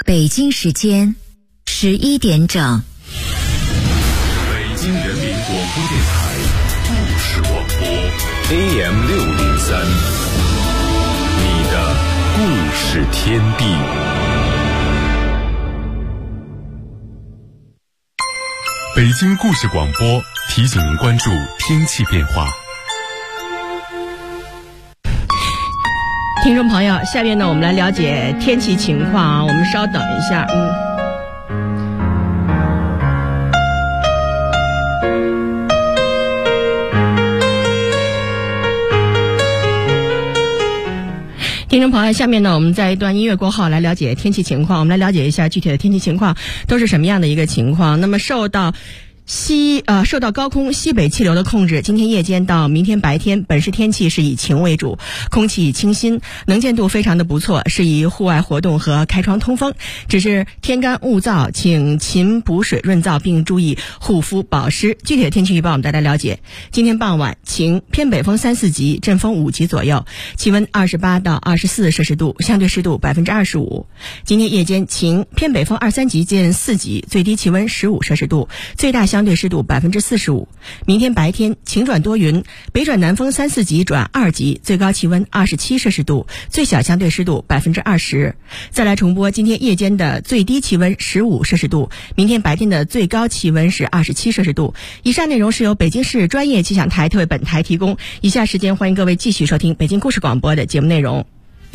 北京时间11点整。 北京人民广播电台故事广播 AM603， 你的故事天地。北京故事广播提醒您关注天气变化。 听众朋友，下面呢，我们来了解天气情况啊。我们稍等一下，听众朋友，下面呢，我们在一段音乐过后来了解天气情况。我们来了解一下具体的天气情况都是什么样的一个情况。那么受到高空西北气流的控制，今天夜间到明天白天，本市天气是以晴为主，空气清新，能见度非常的不错，适宜户外活动和开窗通风。只是天干物燥，请勤补水润燥，并注意护肤保湿。具体的天气预报我们大家了解。今天傍晚晴，偏北风3、4级，阵风5级左右，气温28到24摄氏度，相对湿度25%。今天夜间晴，偏北风2、3级见4级，最低气温15摄氏度，最大相对湿度45%。明天白天晴转多云，北转南风3、4级转2级，最高气温27摄氏度，最小相对湿度20%。再来重播今天夜间的最低气温15摄氏度，明天白天的最高气温是27摄氏度。以上内容是由北京市专业气象台特为本台提供。以下时间欢迎各位继续收听北京故事广播的节目内容。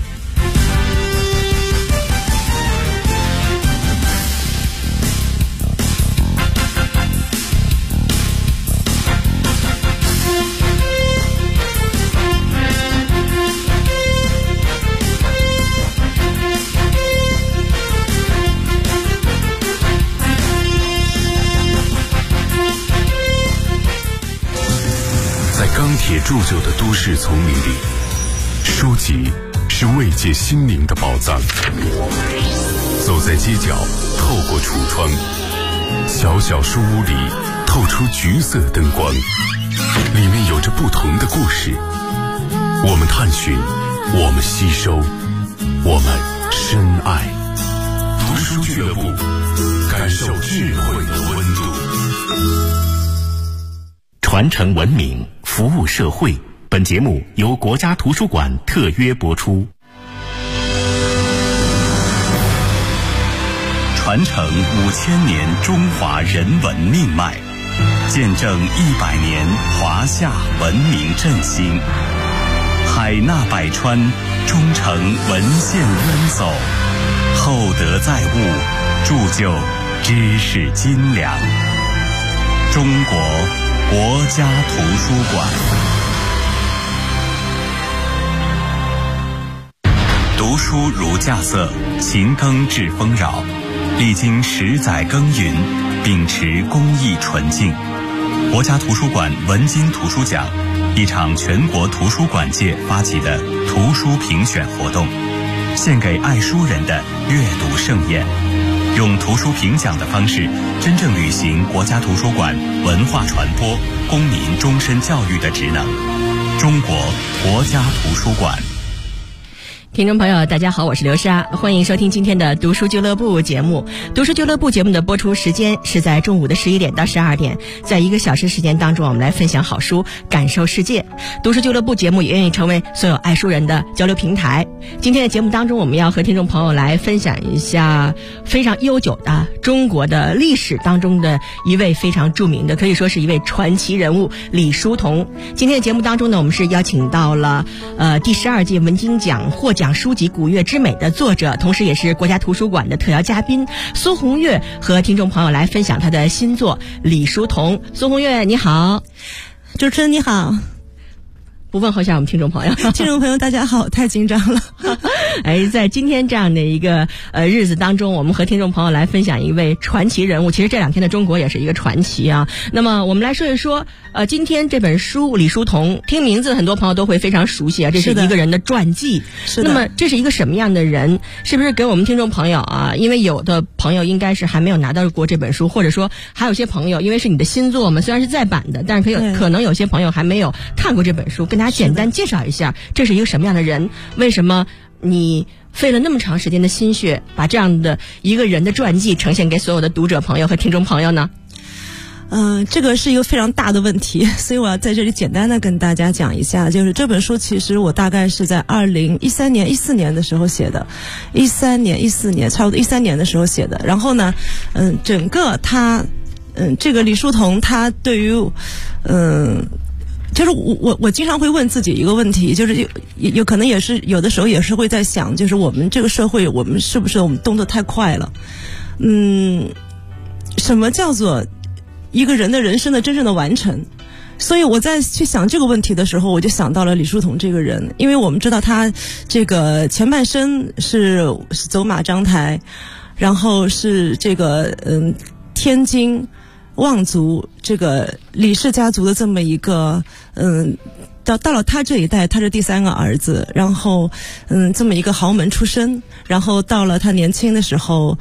钢铁铸就的都市丛林里，书籍是慰藉心灵的宝藏。走在街角，透过橱窗，小小书屋里透出橘色灯光，里面有着不同的故事。我们探寻，我们吸收，我们深爱。读书俱乐部，感受智慧的温度。 传承文明，服务社会。本节目由国家图书馆特约播出。 传承5000年中华人文命脉，见证100年华夏文明振兴。海纳百川，忠诚文献渊走，厚德载物，铸就知识斤两。中国国家图书馆。读书如稼穑，勤耕致丰饶。历经10载耕耘，秉持公益纯净。国家图书馆文津图书奖，一场全国图书馆界发起的图书评选活动，献给爱书人的阅读盛宴。用图书评奖的方式，真正履行国家图书馆文化传播、公民终身教育的职能。中国国家图书馆。 听众朋友大家好，我是刘莎，欢迎收听今天的读书俱乐部节目。读书俱乐部节目的播出时间是在中午的11点到12点，在1个小时时间当中，我们来分享好书，感受世界。读书俱乐部节目也愿意成为所有爱书人的交流平台。今天的节目当中，我们要和听众朋友来分享一下非常悠久的中国的历史当中的一位非常著名的，可以说是一位传奇人物李叔同。今天的节目当中呢，我们是邀请到了第12届文津奖获奖书籍《古月之美》的作者，同时也是国家图书馆的特邀嘉宾苏红月，和听众朋友来分享他的新作《李叔同》。苏红月你好。 主持人你好。 不问候一下我们听众朋友。 听众朋友大家好，太紧张了。 在今天这样的一个日子当中，我们和听众朋友来分享一位传奇人物。其实这2天的中国也是一个传奇啊。那么我们来说一说今天这本书李叔同，听名字很多朋友都会非常熟悉啊，这是一个人的传记。是的。那么这是一个什么样的人？是不是给我们听众朋友啊？因为有的朋友应该是还没有拿到过这本书，或者说还有些朋友因为是你的新作嘛，虽然是再版的，但是可能有些朋友还没有看过这本书，跟大家简单介绍一下这是一个什么样的人，为什么你费了那么长时间的心血，把这样的一个人的传记呈现给所有的读者朋友和听众朋友呢？ 这个是一个非常大的问题，所以我要在这里简单的跟大家讲一下，就是这本书其实我大概是在2013年、14年的时候写的，13年、14年，差不多13年的时候写的。然后呢，整个这个李叔同他对于，就是我经常会问自己一个问题，就是有可能也是有的时候也是会在想，就是我们这个社会，我们是不是我们动作太快了？什么叫做一个人的人生的真正的完成？所以我在去想这个问题的时候，我就想到了李叔同这个人，因为我们知道他这个前半生是走马章台，然后是这个天津望族这个李氏家族的这么一个到了他这一代，他是第3个儿子，然后这么一个豪门出身，然后到了他年轻的时候，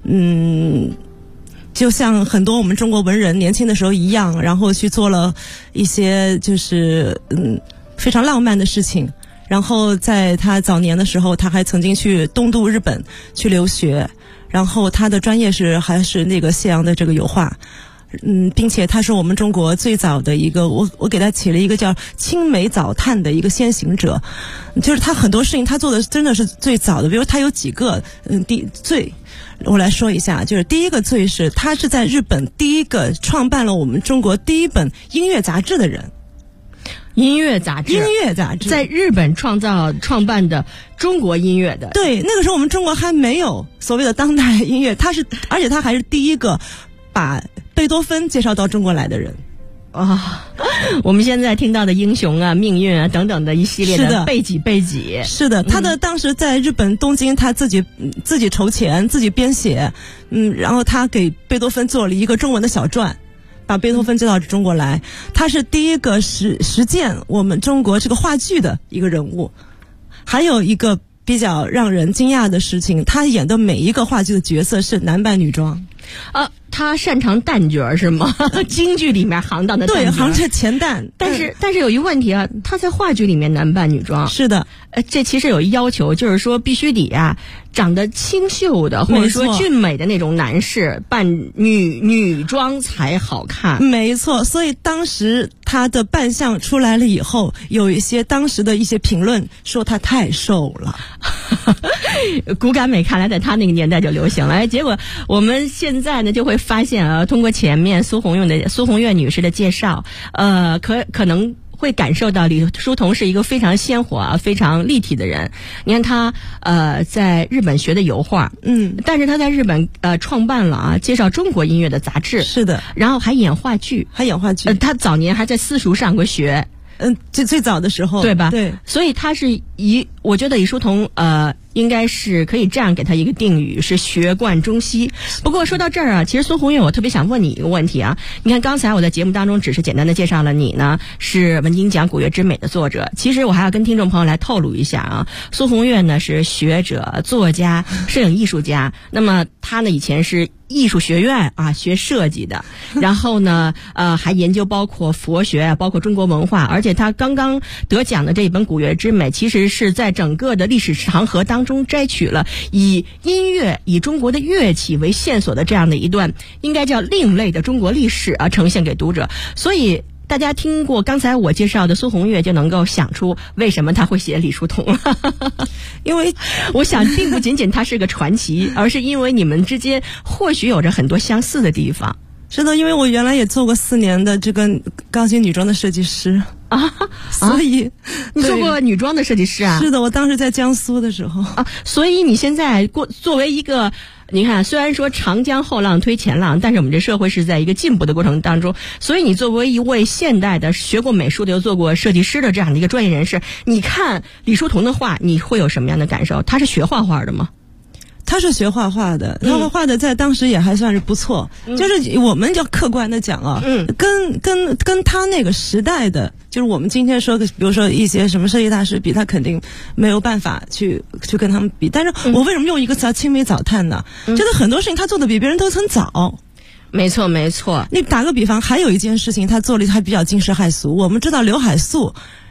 就像很多我们中国文人年轻的时候一样，然后去做了一些就是非常浪漫的事情。然后在他早年的时候，他还曾经去东渡日本去留学，然后他的专业还是那个西洋的这个油画。并且他是我们中国最早的一个，我给他起了一个叫青梅藻炭的一个先行者，就是他很多事情他做的真的是最早的。比如他有几个最，我来说一下，就是第一个最是他是在日本第一个创办了我们中国第一本音乐杂志的人。 音乐杂志在日本创办的中国音乐的。对， 那个时候我们中国还没有所谓的当代音乐，而且他还是第一个把贝多芬介绍到中国来的人。 我们现在听到的英雄啊、命运啊等等的一系列的背己。 是的，他当时在日本东京，他自己筹钱，自己编写，然后他给贝多芬做了一个中文的小传，把贝多芬介绍到中国来。他是第一个实践我们中国这个话剧的一个人物。还有一个比较让人惊讶的事情，他演的每一个话剧的角色是男扮女装。 他擅长旦角是吗？京剧里面行当的旦角。 对，行是前旦。 但是有一个问题啊，他在话剧里面男扮女装。 是的， 这其实有一要求，就是说必须得长得清秀的或者说俊美的那种男士扮女装才好看。 没错，所以当时他的扮相出来了以后，有一些当时的一些评论说他太瘦了。 骨感美看来在他那个年代就流行了。结果我们现在呢就会发现通过前面苏红月女士的介绍，可能会感受到李叔同是一个非常鲜活非常立体的人。你看他在日本学的油画，但是他在日本创办了介绍中国音乐的杂志。 是的， 然后还演话剧。他早年还在私塾上过学。 最早的时候， 对吧？ 对， 所以他是我觉得李叔同应该是可以这样给他一个定语，是学贯中西。不过说到这儿其实苏红月，我特别想问你一个问题你看刚才我在节目当中只是简单的介绍了你呢是文津讲古乐之美的作者，其实我还要跟听众朋友来透露一下苏红月呢是学者、作家、摄影艺术家。那么他呢以前是艺术学院学设计的，然后呢还研究包括佛学包括中国文化，而且他刚刚得奖的这一本古乐之美，其实是在整个的历史长河当中摘取了以音乐、以中国的乐器为线索的这样的一段应该叫另类的中国历史呈现给读者。所以大家听过刚才我介绍的苏红月，就能够想出为什么他会写李叔同了。因为我想并不仅仅他是个传奇，而是因为你们之间或许有着很多相似的地方。 是的，因为我原来也做过4年的这个钢琴女装的设计师所以你做过女装的设计师是的，我当时在江苏的时候所以你现在作为一个，你看虽然说长江后浪推前浪，但是我们这社会是在一个进步的过程当中，所以你作为一位现代的学过美术的又做过设计师的这样的一个专业人士，你看李叔同的画你会有什么样的感受？他是学画画的吗？ 他是学画画的，他画的在当时也还算是不错，就是我们要客观的讲跟他那个时代的，就是我们今天说的，比如说一些什么设计大师比他肯定没有办法去跟他们比。但是我为什么用一个词叫青梅藻炭呢？就是很多事情他做的比别人都很早。 没错没错。 你打个比方，还有一件事情他做的还比较惊世骇俗。我们知道刘海粟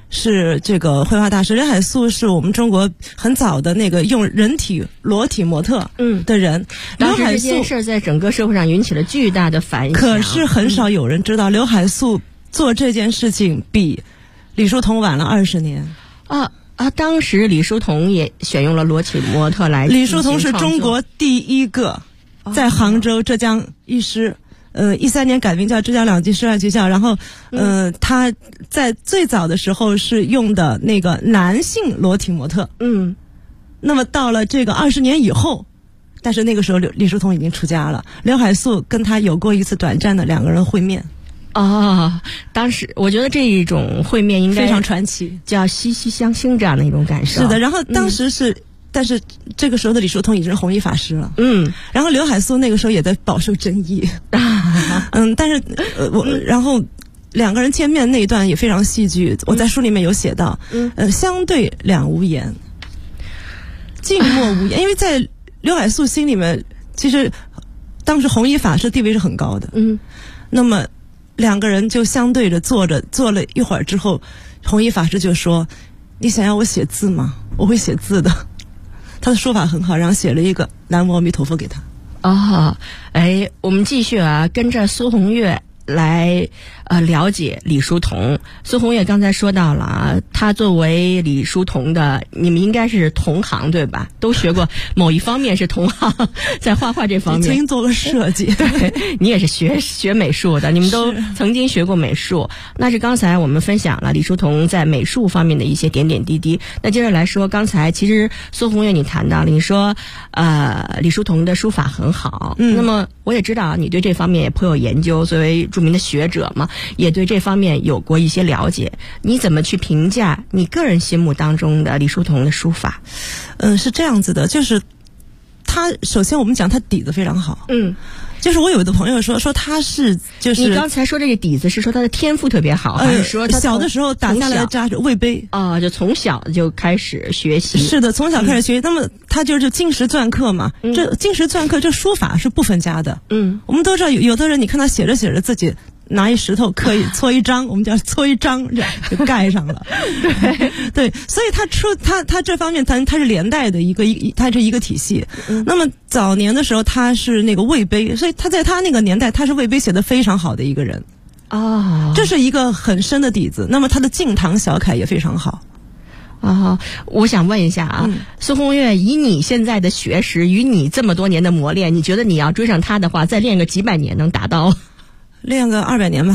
是这个绘画大师，刘海粟是我们中国很早的那个用人体裸体模特的人。 当时这件事在整个社会上引起了巨大的反响。 可是很少有人知道，刘海粟做这件事情比李叔同晚了20年。 当时李叔同也选用了裸体模特来。 李叔同是中国第一个在杭州浙江一师。13年改名叫浙江两级师范学校，然后他在最早的时候是用的那个男性裸体模特。那么到了这个20年以后，但是那个时候李叔同已经出家了，刘海粟跟他有过一次短暂的2个人会面。 当时我觉得这一种会面应该非常传奇， 叫惺惺相惜这样的一种感受。 是的，然后当时是。但是这个时候的李叔同已经是弘一法师了。然后刘海粟那个时候也在饱受争议。但是然后2个人见面那一段也非常戏剧，我在书里面有写到。相对两无言，静默无言，因为在刘海粟心里面，其实当时弘一法师地位是很高的。那么2个人就相对着坐了一会儿之后，弘一法师就说：“你想要我写字吗？我会写字的。”他的书法很好，然后写了一个南无阿弥陀佛给他。 我们继续跟着苏红月来了解李叔同。苏红月刚才说到了他作为李叔同的，你们应该是同行对吧？都学过某一方面是同行，在画画这方面。 曾经做过设计。 对，你也是学美术的，你们都曾经学过美术。那是刚才我们分享了李叔同在美术方面的一些点点滴滴。那接着来说，刚才其实苏红月你谈到了，你说李叔同的书法很好。那么我也知道你对这方面也颇有研究，作为著名的学者嘛，也对这方面有过一些了解。你怎么去评价你个人心目当中的李叔同的书法？ 是这样子的，就是他首先我们讲他底子非常好。就是我有的朋友说他是就是你刚才说这个底子是说他的天赋特别好，还是说他小的时候打下来的扎实魏碑就从小就开始学习？ 是的，从小开始学习。那么他就是金石篆刻嘛，这金石篆刻这书法是不分家的。我们都知道有的人你看他写着写着自己拿一石头刻搓一张，我们叫搓一张，这样就盖上了。对，所以他这方面他是连带的他是一个体系。那么早年的时候他是那个魏碑，所以他在他那个年代他是魏碑写得非常好的一个人。这是一个很深的底子。那么他的晋唐小楷也非常好。 我想问一下苏红月，以你现在的学识与你这么多年的磨练，你觉得你要追上他的话，再练个几百年能达到？ 练个200年吧。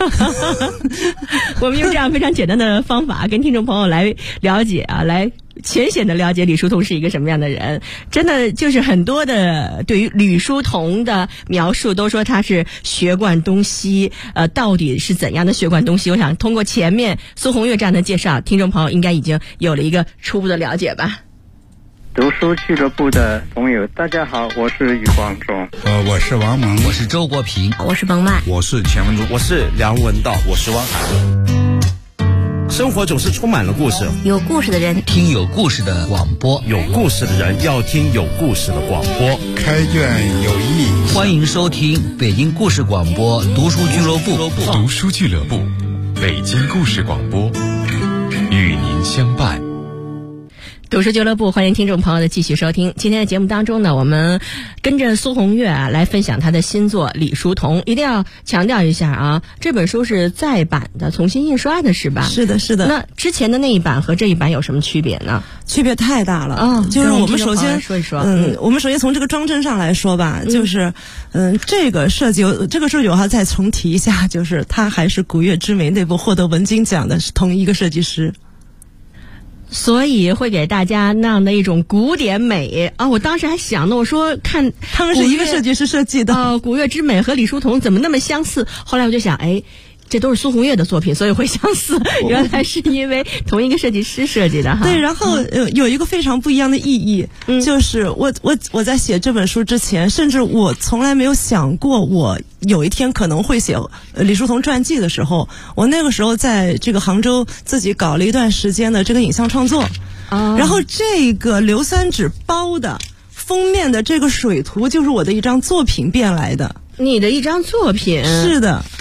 我们用这样非常简单的方法跟听众朋友来了解来浅显的了解李叔同是一个什么样的人。真的就是很多的对于李叔同的描述都说他是学贯东西，到底是怎样的学贯东西？我想通过前面苏红月这样的介绍，听众朋友应该已经有了一个初步的了解吧。 读书俱乐部的朋友，大家好，我是余光中。 我是王蒙， 我是周国平， 我是彭曼， 我是钱文珠， 我是梁文道，我是汪涵。生活总是充满了故事， 有故事的人听有故事的广播， 有故事的人要听有故事的广播。 开卷有益， 欢迎收听北京故事广播读书俱乐部。 读书俱乐部，北京故事广播，与您相伴。 读书俱乐部，欢迎听众朋友的继续收听。今天的节目当中呢，我们跟着苏红月来分享他的新作《李叔同》。一定要强调一下这本书是再版的，重新印刷的是吧？ 是的，是的。 那之前的那一版和这一版有什么区别呢？ 区别太大了。就是我们首先说一说， 我们首先从这个装帧上来说吧，就是这个设计我还再重提一下，就是他还是古月之美那部获得文津奖的是同一个设计师。 所以会给大家那样的一种古典美我当时还想呢，我说看他们是一个设计师设计的古月之美和李叔同怎么那么相似？后来我就想，这都是苏红月的作品，所以会相似。原来是因为同一个设计师设计的哈。 对，然后有一个非常不一样的意义，就是我在写这本书之前，甚至我从来没有想过我有一天可能会写李叔同传记的时候，我那个时候在这个杭州自己搞了一段时间的这个影像创作，然后这个硫酸纸包的封面的这个水图就是我的一张作品变来的。 你的一张作品？ 是的。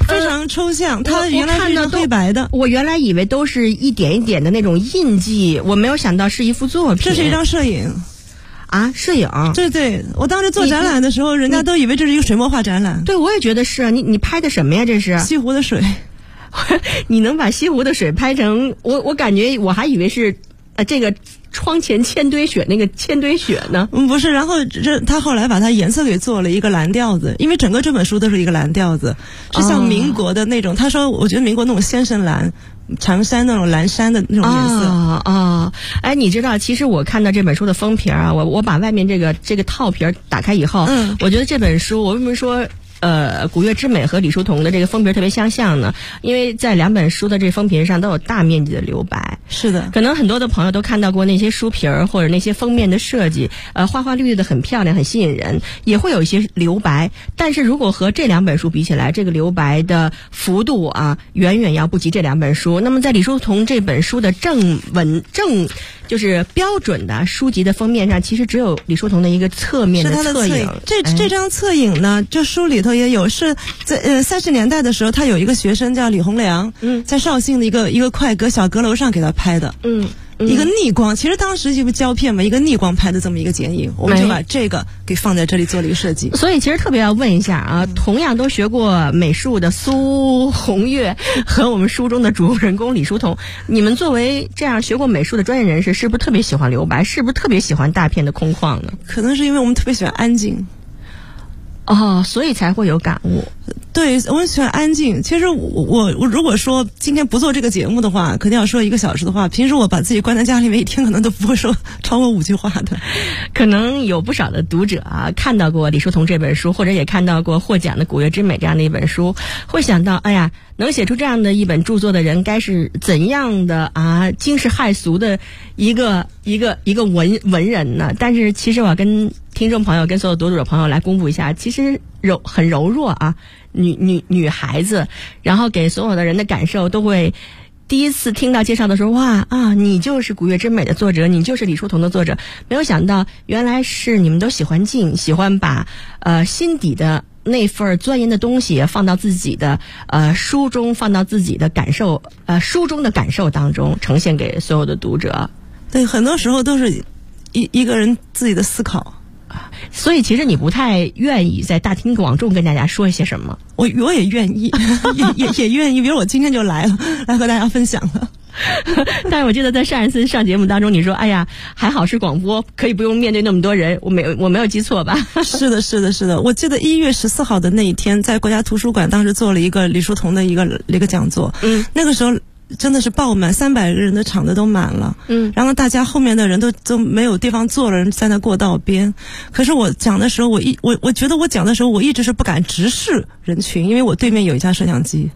非常抽象。它原来是黑白的， 我原来以为都是一点一点的那种印记，我没有想到是一幅作品。 这是一张摄影。 啊，摄影， 对，我当时做展览的时候，人家都以为这是一个水墨画展览。 对，我也觉得是。你拍的什么呀？这是西湖的水。 你能把西湖的水拍成我感觉我还以为是这个窗前千堆雪那个千堆雪呢。 不是，然后他后来把它颜色给做了一个蓝调子，因为整个这本书都是一个蓝调子，是像民国的那种。他说，我觉得民国那种先生蓝。长山那种蓝山的那种颜色哎，你知道，其实我看到这本书的封皮啊，我把外面这个套皮打开以后，我觉得这本书，我为什么说古月之美和李叔同的这个封皮特别相像呢？因为在两本书的这封皮上都有大面积的留白。 是的， 可能很多的朋友都看到过那些书皮或者那些封面的设计，花花绿绿的很漂亮，很吸引人，也会有一些留白。但是如果和这两本书比起来，这个留白的幅度啊，远远要不及这两本书。那么在李叔同这本书的正就是标准的书籍的封面上，其实只有李叔同的一个侧面的侧影。 这张侧影呢，这书里头也有，是在30年代的时候，他有一个学生叫李洪良，在绍兴的一个快阁小阁楼上给他拍的，一个逆光，其实当时就是胶片嘛，一个逆光拍的这么一个剪影，我们就把这个给放在这里做了一个设计。 所以其实特别要问一下啊，同样都学过美术的苏红月和我们书中的主人公李叔同，你们作为这样学过美术的专业人士，是不是特别喜欢留白？是不是特别喜欢大片的空旷呢？ 可能是因为我们特别喜欢安静。 所以才会有感悟。 对，我喜欢安静。其实我如果说今天不做这个节目的话，肯定要说1个小时的话，平时我把自己关在家里面，一天可能都不会说超过5句话的。 可能有不少的读者啊，看到过李叔同这本书，或者也看到过获奖的《古月之美》这样的一本书，会想到，哎呀，能写出这样的一本著作的人，该是怎样的惊世骇俗的一个文人呢？但是其实我要跟听众朋友跟所有读者朋友来公布一下，其实很柔弱啊，女孩子，然后给所有的人的感受都会第一次听到介绍的时候，哇你就是《古月之美》的作者，你就是李叔同的作者，没有想到原来是你们都喜欢静，喜欢把心底的那份钻研的东西放到自己的书中，放到自己的感受书中的感受当中，呈现给所有的读者。 对，很多时候都是一个人自己的思考。 所以其实你不太愿意在大庭广众跟大家说一些什么。 我也愿意也愿意，比如我今天就来和大家分享了。 但是我记得在上一次上节目当中你说，哎呀，还好是广播，可以不用面对那么多人，我没有记错吧？ 是的，我记得1月14号的那一天，在国家图书馆当时做了一个李叔同的一个讲座，那个时候真的是爆满，300个人的场子都满了，然后大家后面的人都没有地方坐了，人在那过道边。可是我讲的时候，我觉得我讲的时候，我一直是不敢直视人群，因为我对面有一架摄像机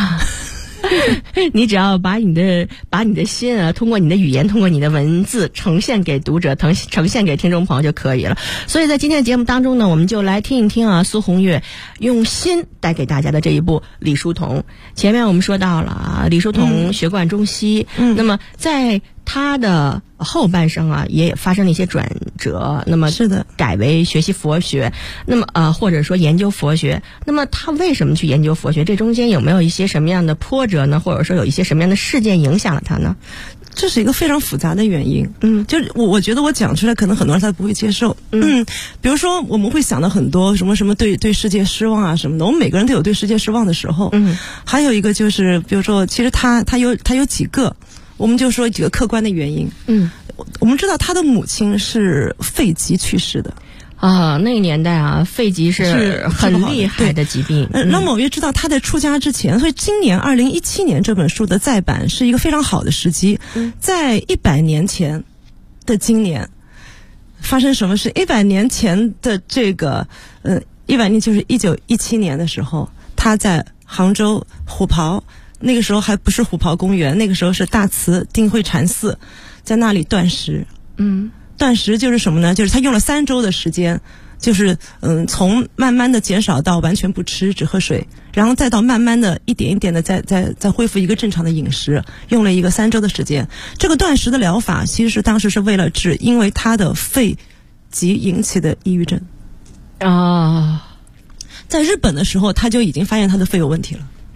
你只要把你的心通过你的语言，通过你的文字呈现给读者，呈现给听众朋友就可以了。所以在今天的节目当中呢，我们就来听一听苏红月用心带给大家的这一部李叔同。前面我们说到了李叔同学贯中西，那么在他的后半生也发生了一些转折，那么是的， 改为学习佛学，那么或者说研究佛学。那么他为什么去研究佛学？这中间有没有一些什么样的波折呢？或者说有一些什么样的事件影响了他呢？ 这是一个非常复杂的原因。就是我觉得我讲出来，可能很多人他不会接受。比如说我们会想到很多什么对世界失望什么的，我们每个人都有对世界失望的时候。还有一个就是，比如说，其实他有几个。我们就说几个客观的原因。我们知道他的母亲是肺疾去世的。 那个年代肺疾是很厉害的疾病。 那么我也知道他在出家之前，所以今年2017年这本书的再版是一个非常好的时机。在100年前的今年发生什么事？100年前的这个100年就是1917年的时候，他在杭州虎跑。那个时候还不是虎跑公园，那个时候是大慈定慧禅寺，在那里断食。断食就是什么呢？就是他用了3周的时间，就是从慢慢的减少到完全不吃，只喝水，然后再到慢慢的一点一点的再恢复一个正常的饮食，用了一个3周的时间。这个断食的疗法其实是当时是为了治因为他的肺疾引起的抑郁症。在日本的时候他就已经发现他的肺有问题了。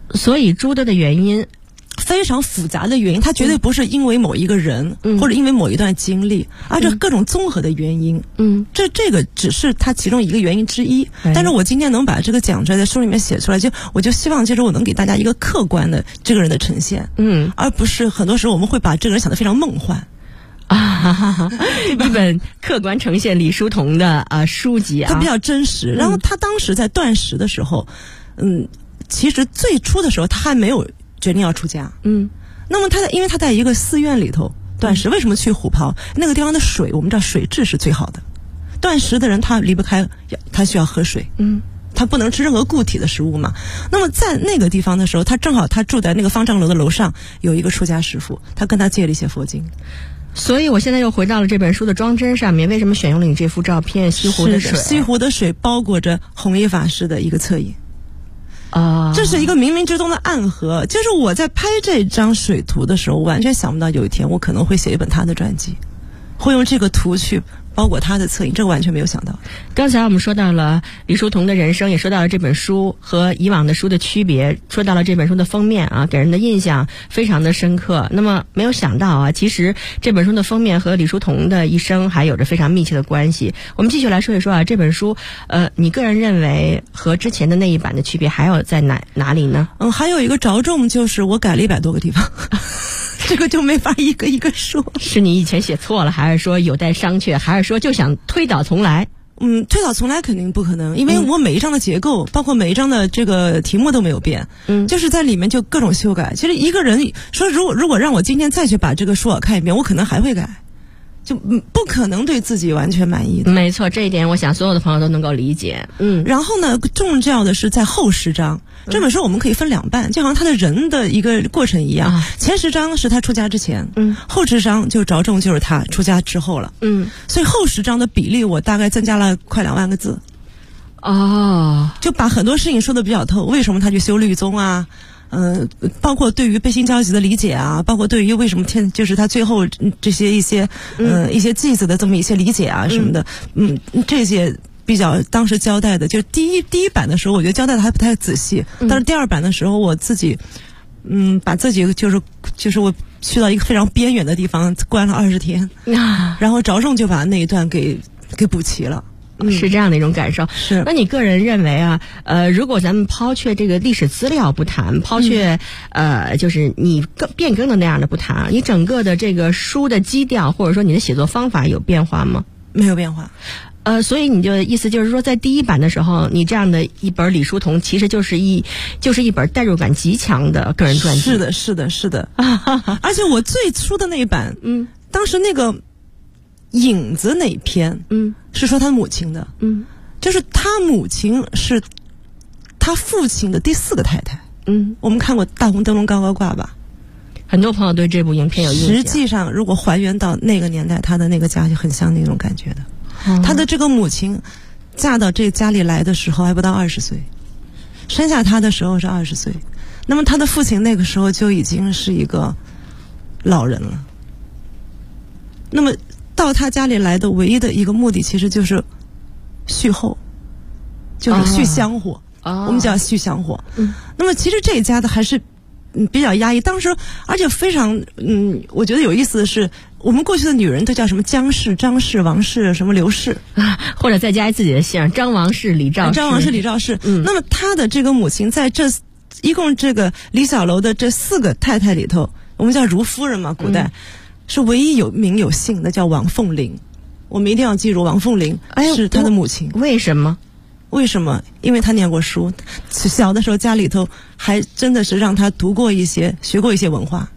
所以诸多的原因。 非常复杂的原因，它绝对不是因为某一个人，或者因为某一段经历，而这各种综合的原因。这个只是它其中一个原因之一。但是我今天能把这个讲出来，在书里面写出来，我就希望就是我能给大家一个客观的这个人的呈现，而不是很多时候我们会把这个人想得非常梦幻。 一本客观呈现李叔同的书籍啊， 它比较真实。然后他当时在断食的时候，其实最初的时候他还没有决定要出家。那么因为他在一个寺院里头断食，为什么去虎跑？那个地方的水，我们知道水质是最好的。断食的人他离不开，他需要喝水。他不能吃任何固体的食物嘛。那么在那个地方的时候，他正好他住在那个方丈楼的楼上，有一个出家师傅，他跟他借了一些佛经。 所以我现在又回到了这本书的装帧上面，为什么选用了你这幅照片？西湖的水， 西湖的水包裹着弘一法师的一个侧影。这是一个冥冥之中的暗合。就是我在拍这张水图的时候，完全想不到有一天我可能会写一本他的传记，会用这个图去包裹他的侧影，这个完全没有想到。 刚才我们说到了李叔同的人生，也说到了这本书和以往的书的区别，说到了这本书的封面啊，给人的印象非常的深刻。那么没有想到啊，其实这本书的封面和李叔同的一生还有着非常密切的关系。我们继续来说一说啊，这本书你个人认为和之前的那一版的区别还有在哪里呢？ 还有一个着重就是我改了100多个地方。这个就没法一个一个说。 是你以前写错了，还是说有待商榷，还是说就想推倒重来？ 推倒重来肯定不可能，因为我每一章的结构，包括每一章的这个题目都没有变，就是在里面就各种修改。其实一个人说，如果让我今天再去把这个书稿看一遍，我可能还会改，就不可能对自己完全满意的。 没错，这一点我想所有的朋友都能够理解。 然后呢，重要的是在后10章。这本书我们可以分2半，就好像他的人的一个过程一样。前10章是他出家之前，后10章就着重就是他出家之后了。所以后10章的比例我大概增加了快2万个字。就把很多事情说得比较透。为什么他去修律宗啊？包括对于背信交集的理解啊，包括对于为什么就是他最后这些一些句子的这么一些理解啊什么的，这些。比较当时交代的，就是第一版的时候，我觉得交代的还不太仔细。但是第2版的时候，我自己，把自己就是我去到一个非常边远的地方，关了20天，然后着重就把那一段给补齐了。 是这样的一种感受。 是。 那你个人认为啊，如果咱们抛却这个历史资料不谈，抛却就是你变更的那样的不谈，你整个的这个书的基调或者说你的写作方法有变化吗？ 没有变化。 所以你就意思就是说，在第1版的时候，你这样的一本李叔同，其实就是一本代入感极强的个人传记。 是的。而且我最初的那一版，当时那个影子那一篇，是说他母亲的，就是他母亲是他父亲的第4个太太。我们看过《大红灯笼高高挂》吧？ 很多朋友对这部影片有印象。 实际上，如果还原到那个年代，他的那个家就很像那种感觉的。他的这个母亲嫁到这家里来的时候还不到20岁，生下他的时候是20岁，那么他的父亲那个时候就已经是一个老人了。那么到他家里来的唯一的一个目的其实就是续后，就是续香火。我们叫续香火。那么其实这一家的还是比较压抑。当时而且非常我觉得有意思的是，我们过去的女人都叫什么姜氏、张氏、王氏、什么刘氏， 或者再加自己的姓，张王氏、李赵氏。 张王氏、李赵氏。那么她的这个母亲在这一共这个李小楼的这4个太太里头，我们叫如夫人嘛，古代是唯一有名有姓的，叫王凤玲。我们一定要记住，王凤玲是她的母亲。 为什么？ 因为他念过书，小的时候家里头还真的是让他读过一些、学过一些文化。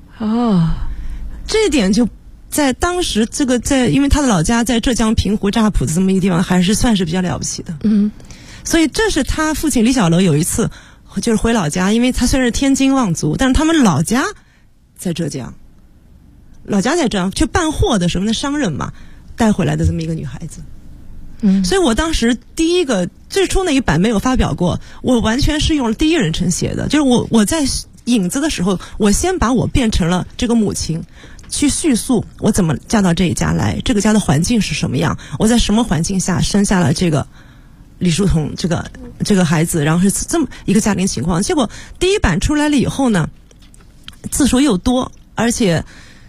这一点就在当时这个因为他的老家在浙江平湖乍浦这么一个地方，还是算是比较了不起的。所以这是他父亲李小楼有一次就是回老家，因为他虽然是天津望族，但是他们老家在浙江，去办货的什么的商人嘛，带回来的这么一个女孩子。所以我当时最初那一版没有发表过，我完全是用第一人称写的，就是我在影子的时候，我先把我变成了这个母亲，去叙述我怎么嫁到这一家来，这个家的环境是什么样，我在什么环境下生下了这个李叔同这个孩子，然后是这么一个家庭情况。结果第一版出来了以后呢，字数又多，而且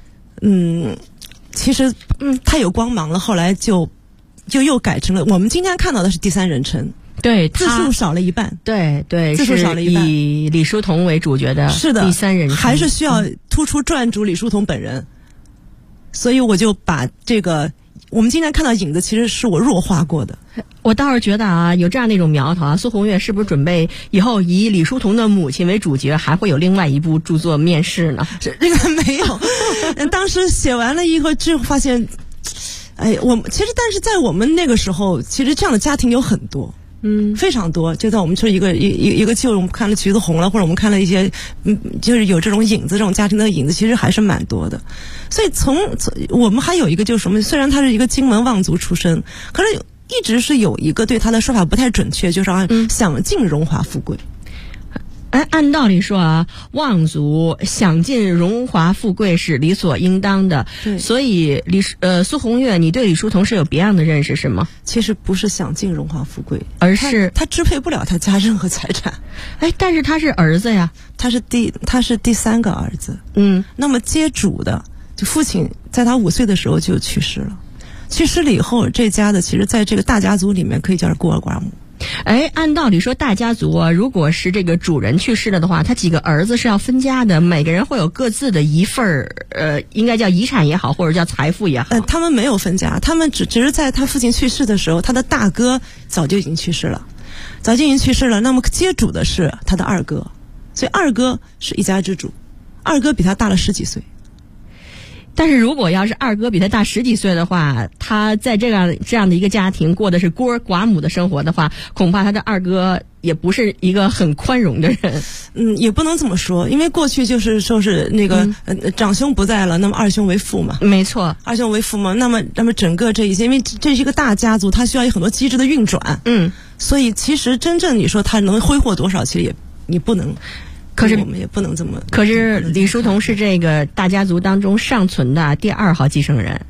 其实他有光芒了，后来就又改成了我们今天看到的是第三人称。 对， 字数少了一半。 对， 字数少了一半， 以李叔同为主角的， 是的， 第三人称还是需要突出传主李叔同本人。所以我就把这个我们今天看到影子，其实是我弱化过的。 我倒是觉得啊，有这样的一种苗头啊，苏红月是不是准备以后以李叔同的母亲为主角，还会有另外一部著作面世呢？ 这个没有，当时写完了以后就发现，但是在我们那个时候，其实这样的家庭有很多。非常多。就在我们说一个旧，我们看了橘子红了，或者我们看了一些，就是有这种影子，这种家庭的影子，其实还是蛮多的。所以我们还有一个就是什么，虽然他是一个金门望族出身，可是一直是有一个对他的说法不太准确，就是想尽荣华富贵。 按道理说啊，望族享尽荣华富贵是理所应当的。 对， 所以苏红月，你对李叔同是有别样的认识是吗？ 其实不是享尽荣华富贵， 而是他支配不了他家任何财产。 但是他是儿子呀， 他是第三个儿子。那么接主的，就父亲在他5岁的时候就去世了。去世了以后，这家的其实在这个大家族里面可以叫是孤儿寡母。 按道理说大家族啊，如果是这个主人去世了的话，他几个儿子是要分家的，每个人会有各自的一份应该叫遗产也好，或者叫财富也好。 他们没有分家，他们只是在他父亲去世的时候，他的大哥早就已经去世了。那么接主的是他的二哥，所以二哥是一家之主，二哥比他大了10几岁。 但是如果要是二哥比他大10几岁的话，他在这样的一个家庭过的是孤儿寡母的生活的话，恐怕他的二哥也不是一个很宽容的人。 也不能这么说，因为过去就是说是那个长兄不在了，那么二兄为父嘛。 没错， 二兄为父嘛。那么整个这一些，因为这是一个大家族，它需要有很多机制的运转。所以其实真正你说他能挥霍多少，其实你不能。可是我们也不能这么。 可是李叔同是这个大家族当中尚存的第2号继承人。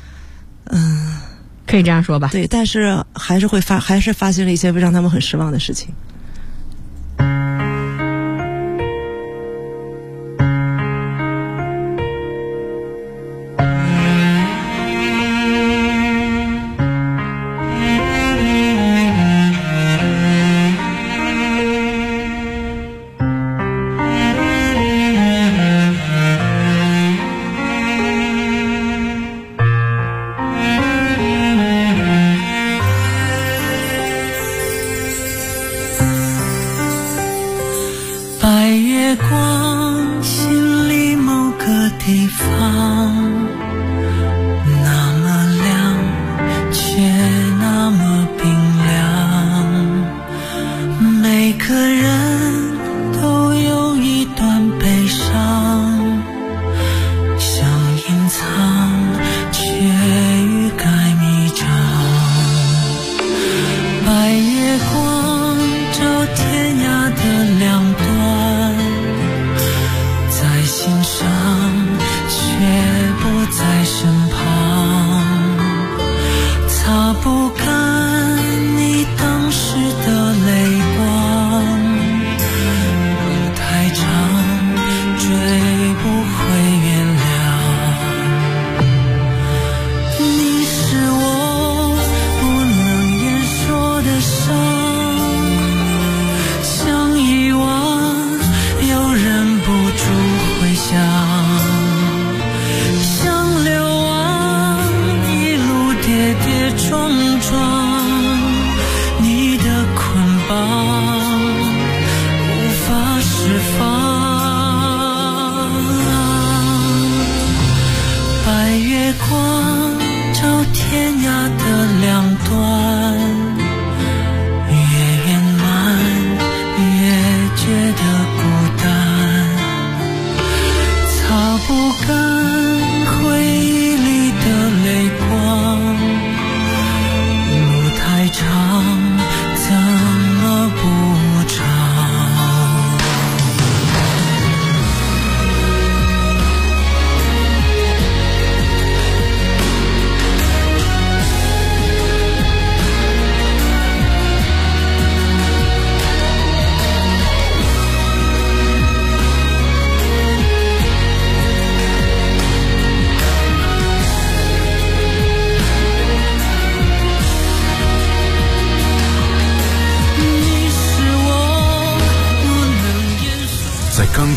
可以这样说吧？ 对，但是还是发生了一些让他们很失望的事情。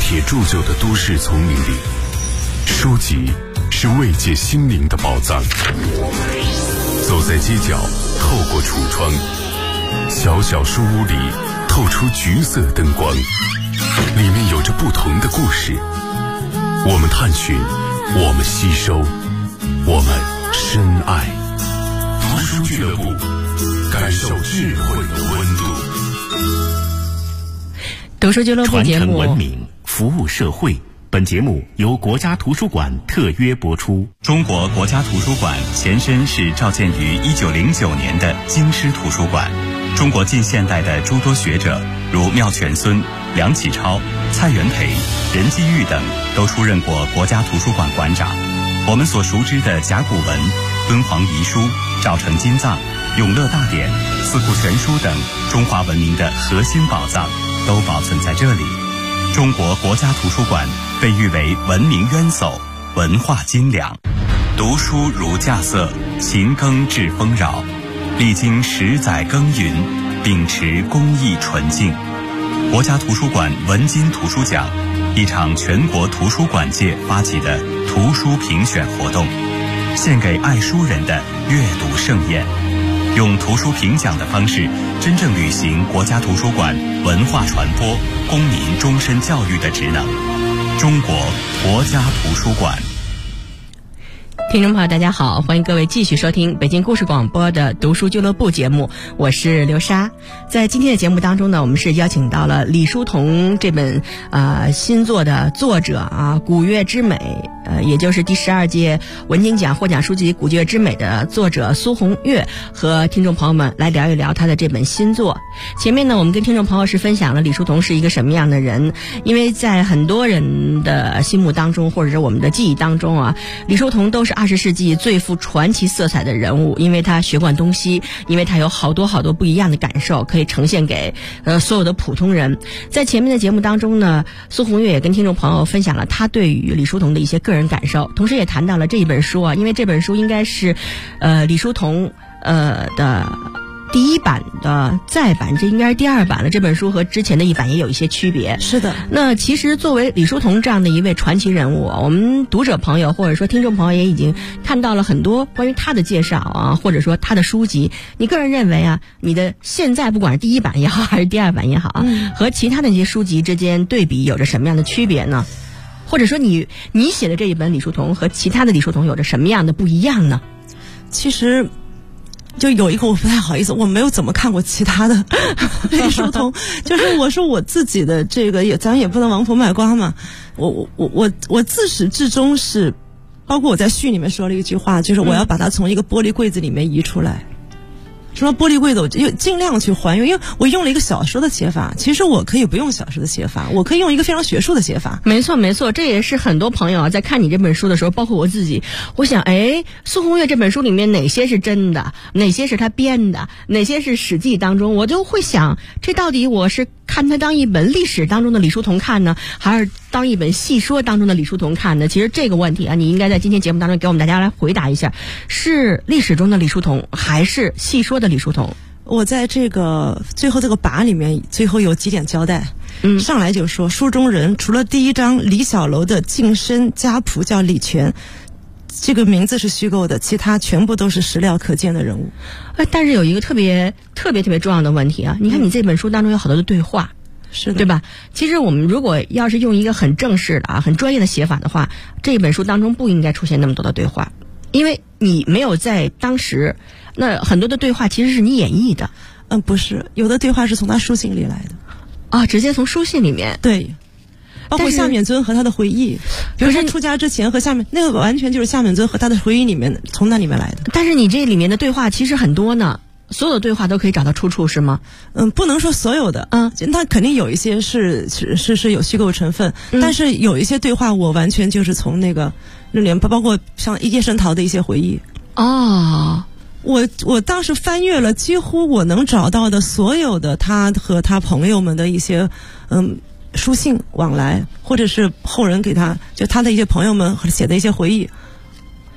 铁铸就的都市丛林里，书籍是慰藉心灵的宝藏。走在街角，透过橱窗，小小书屋里透出橘色灯光，里面有着不同的故事。我们探寻，我们吸收，我们深爱。读书俱乐部，感受智慧的温度。 读书俱乐部节目， 传承文明，服务社会。本节目由国家图书馆特约播出。 中国国家图书馆前身是召建于1909年的京师图书馆。中国近现代的诸多学者，如妙泉孙、梁启超、蔡元培、任继玉等，都出任过国家图书馆馆长。我们所熟知的甲骨文、敦煌遗书、赵城金藏、永乐大典、四库全书等中华文明的核心宝藏，都保存在这里。中国国家图书馆被誉为文明渊薮、文化精良。读书如稼穑，勤耕致丰饶。历经10载耕耘，秉持公益纯净。国家图书馆文津图书奖，一场全国图书馆界发起的图书评选活动，献给爱书人的阅读盛宴。用图书评奖的方式，真正履行国家图书馆文化传播、公民终身教育的职能。中国国家图书馆。 听众朋友大家好，欢迎各位继续收听北京故事广播的读书俱乐部节目，我是刘莎。在今天的节目当中呢，我们是邀请到了李叔同这本新作的作者古月之美，也就是第12届文津奖获奖书籍《古月之美》的作者苏红月，和听众朋友们来聊一聊他的这本新作。前面呢，我们跟听众朋友是分享了李叔同是一个什么样的人，因为在很多人的心目当中，或者是我们的记忆当中李叔同都是20世纪最富传奇色彩的人物，因为他学贯东西，因为他有好多不一样的感受可以呈现给所有的普通人。在前面的节目当中呢，苏红月也跟听众朋友分享了他对于李叔同的一些个人感受，同时也谈到了这一本书因为这本书应该是李叔同的第一版的再版，这应该是第2版了。这本书和之前的一版也有一些区别。 是的。 那其实作为李叔同这样的一位传奇人物，我们读者朋友或者说听众朋友也已经看到了很多关于他的介绍或者说他的书籍。你个人认为你的现在不管是第1版也好还是第2版也好和其他的一些书籍之间对比有着什么样的区别呢？或者说你写的这一本李叔同和其他的李叔同有着什么样的不一样呢？ 其实就有一个我不太好意思，我没有怎么看过其他的李叔同，就是我说我自己的这个咱也不能王婆卖瓜嘛。我自始至终是，包括我在序里面说了一句话，就是我要把它从一个玻璃柜子里面移出来。什么玻璃柜子，我就尽量去还原，因为我用了一个小说的写法，其实我可以不用小说的写法，我可以用一个非常学术的写法。 没错，这也是很多朋友在看你这本书的时候，包括我自己，我想苏红月这本书里面哪些是真的，哪些是他编的，哪些是史记当中，我就会想，这到底我是看他当一本历史当中的李叔同看呢，还是当一本戏说当中的李叔同看呢？其实这个问题你应该在今天节目当中给我们大家来回答一下，是历史中的李叔同还是戏说的李叔同？ 我在这个最后这个靶里面最后有几点交代。上来就说书中人除了第1章李小楼的近身家仆叫李全，这个名字是虚构的，其他全部都是史料可见的人物。 但是有一个特别重要的问题你看你这本书当中有好多的对话， 是的， 对吧？其实我们如果要是用一个很正式的很专业的写法的话，这本书当中不应该出现那么多的对话，因为你没有在当时，那很多的对话其实是你演绎的。 不是，有的对话是从他书信里来的。 直接从书信里面。 对。包括夏勉尊和他的回忆，比如说出家之前和夏勉，那个完全就是夏勉尊和他的回忆里面从那里面来的。 但是你这里面的对话其实很多呢，所有的对话都可以找到出处是吗？ 不能说所有的，那肯定有一些是有虚构成分，但是有一些对话我完全就是从那个里面，包括像叶圣陶的一些回忆。我当时翻阅了几乎我能找到的所有的他和他朋友们的一些书信往来，或者是后人给他就他的一些朋友们写的一些回忆。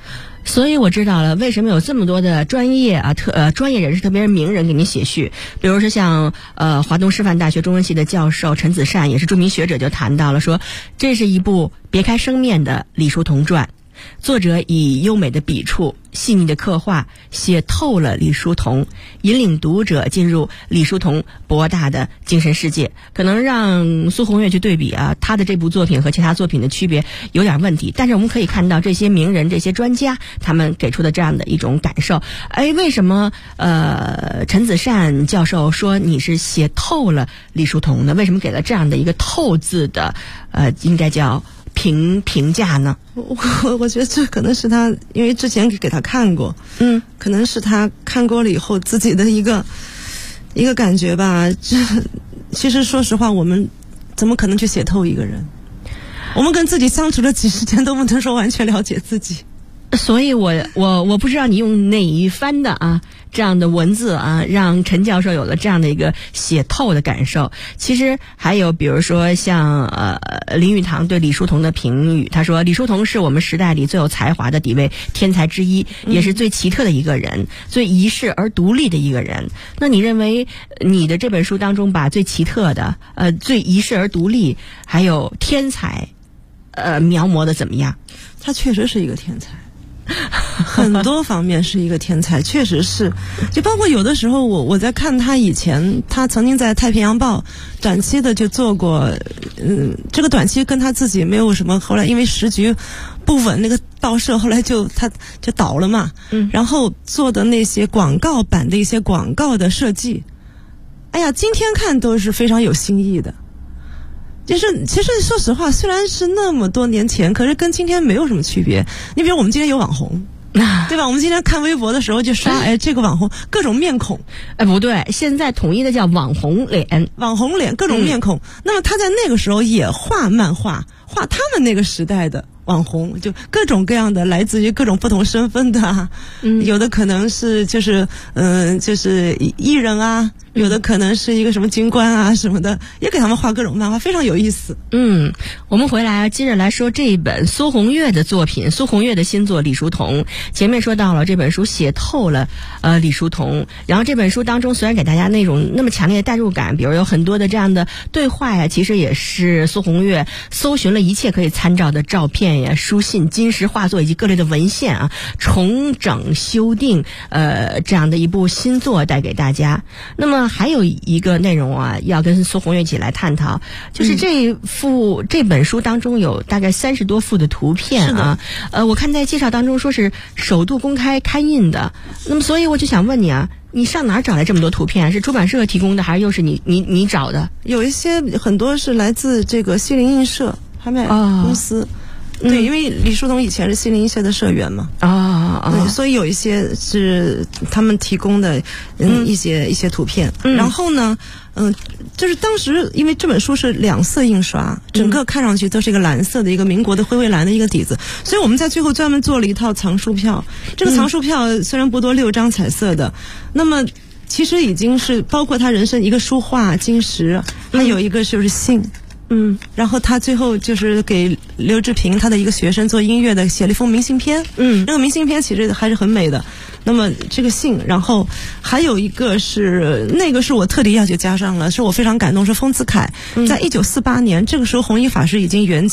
所以我知道了为什么有这么多的专业人士，特别是名人给您写序，比如说像华东师范大学中文系的教授陈子善，也是著名学者，就谈到了说，这是一部别开生面的李叔同传。作者以优美的笔触、细腻的刻画，写透了李叔同，引领读者进入李叔同博大的精神世界。可能让苏红月去对比他的这部作品和其他作品的区别有点问题，但是我们可以看到这些名人、这些专家他们给出的这样的一种感受。为什么陈子善教授说你是写透了李叔同呢？为什么给了这样的一个透字的应该叫评价呢？ 我觉得这可能是他，因为之前给他看过，可能是他看过了以后自己的一个感觉吧。其实说实话，我们怎么可能去写透一个人？我们跟自己相处了几十年，都不能说完全了解自己。 所以我不知道你用哪一番的这样的文字让陈教授有了这样的一个写透的感受。其实还有比如说像林语堂对李叔同的评语，他说李叔同是我们时代里最有才华的几位天才之一，也是最奇特的一个人，最遗世而独立的一个人。那你认为你的这本书当中把最奇特的最遗世而独立还有天才描摹的怎么样？ 他确实是一个天才，很多方面是一个天才，确实是。就包括有的时候我在看他以前，他曾经在太平洋报短期的就做过，这个短期跟他自己没有什么，后来因为时局不稳，那个报社后来他就倒了嘛，然后做的那些广告版的一些广告的设计，哎呀，今天看都是非常有新意的。就是其实说实话，虽然是那么多年前，可是跟今天没有什么区别。你比如我们今天有网红，对吧？我们今天看微博的时候就刷，这个网红各种面孔， 不对，现在统一的叫网红脸， 各种面孔。那么他在那个时候也画漫画，画他们那个时代的网红，就各种各样的，来自于各种不同身份的有的可能是就是艺人啊，有的可能是一个什么军官啊什么的，也给他们画各种漫画，非常有意思。 我们回来接着来说这一本苏红月的作品，苏红月的新作李叔同。前面说到了这本书写透了李叔同，然后这本书当中虽然给大家那种那么强烈的代入感，比如有很多的这样的对话呀，其实也是苏红月搜寻了一切可以参照的照片呀、书信、金石画作以及各类的文献重整修订这样的一部新作带给大家。那么还有一个内容要跟苏红月一起来探讨，就是这本书当中有大概30多幅的图片我看在介绍当中说是首度公开刊印的。那么所以我就想问你你上哪儿找来这么多图片？是出版社提供的，还是又是你找的？ 有一些很多是来自这个西泠印社拍卖公司。对，因为李叔同以前是西泠印社的社员嘛，对，所以有一些是他们提供的一些图片。然后呢，就是当时因为这本书是2色印刷，整个看上去都是一个蓝色的一个民国的灰蔚蓝的一个底子，所以我们在最后专门做了一套藏书票。这个藏书票虽然不多，6张彩色的，那么其实已经是包括他人生一个书画金石，还有一个就是信。然后他最后就是给刘志平他的一个学生做音乐的写了一封明信片，那个明信片其实还是很美的。那么这个信，然后还有一个是那个是我特地要求加上了，是我非常感动，是丰子恺在1948年，这个时候弘一法师已经圆寂。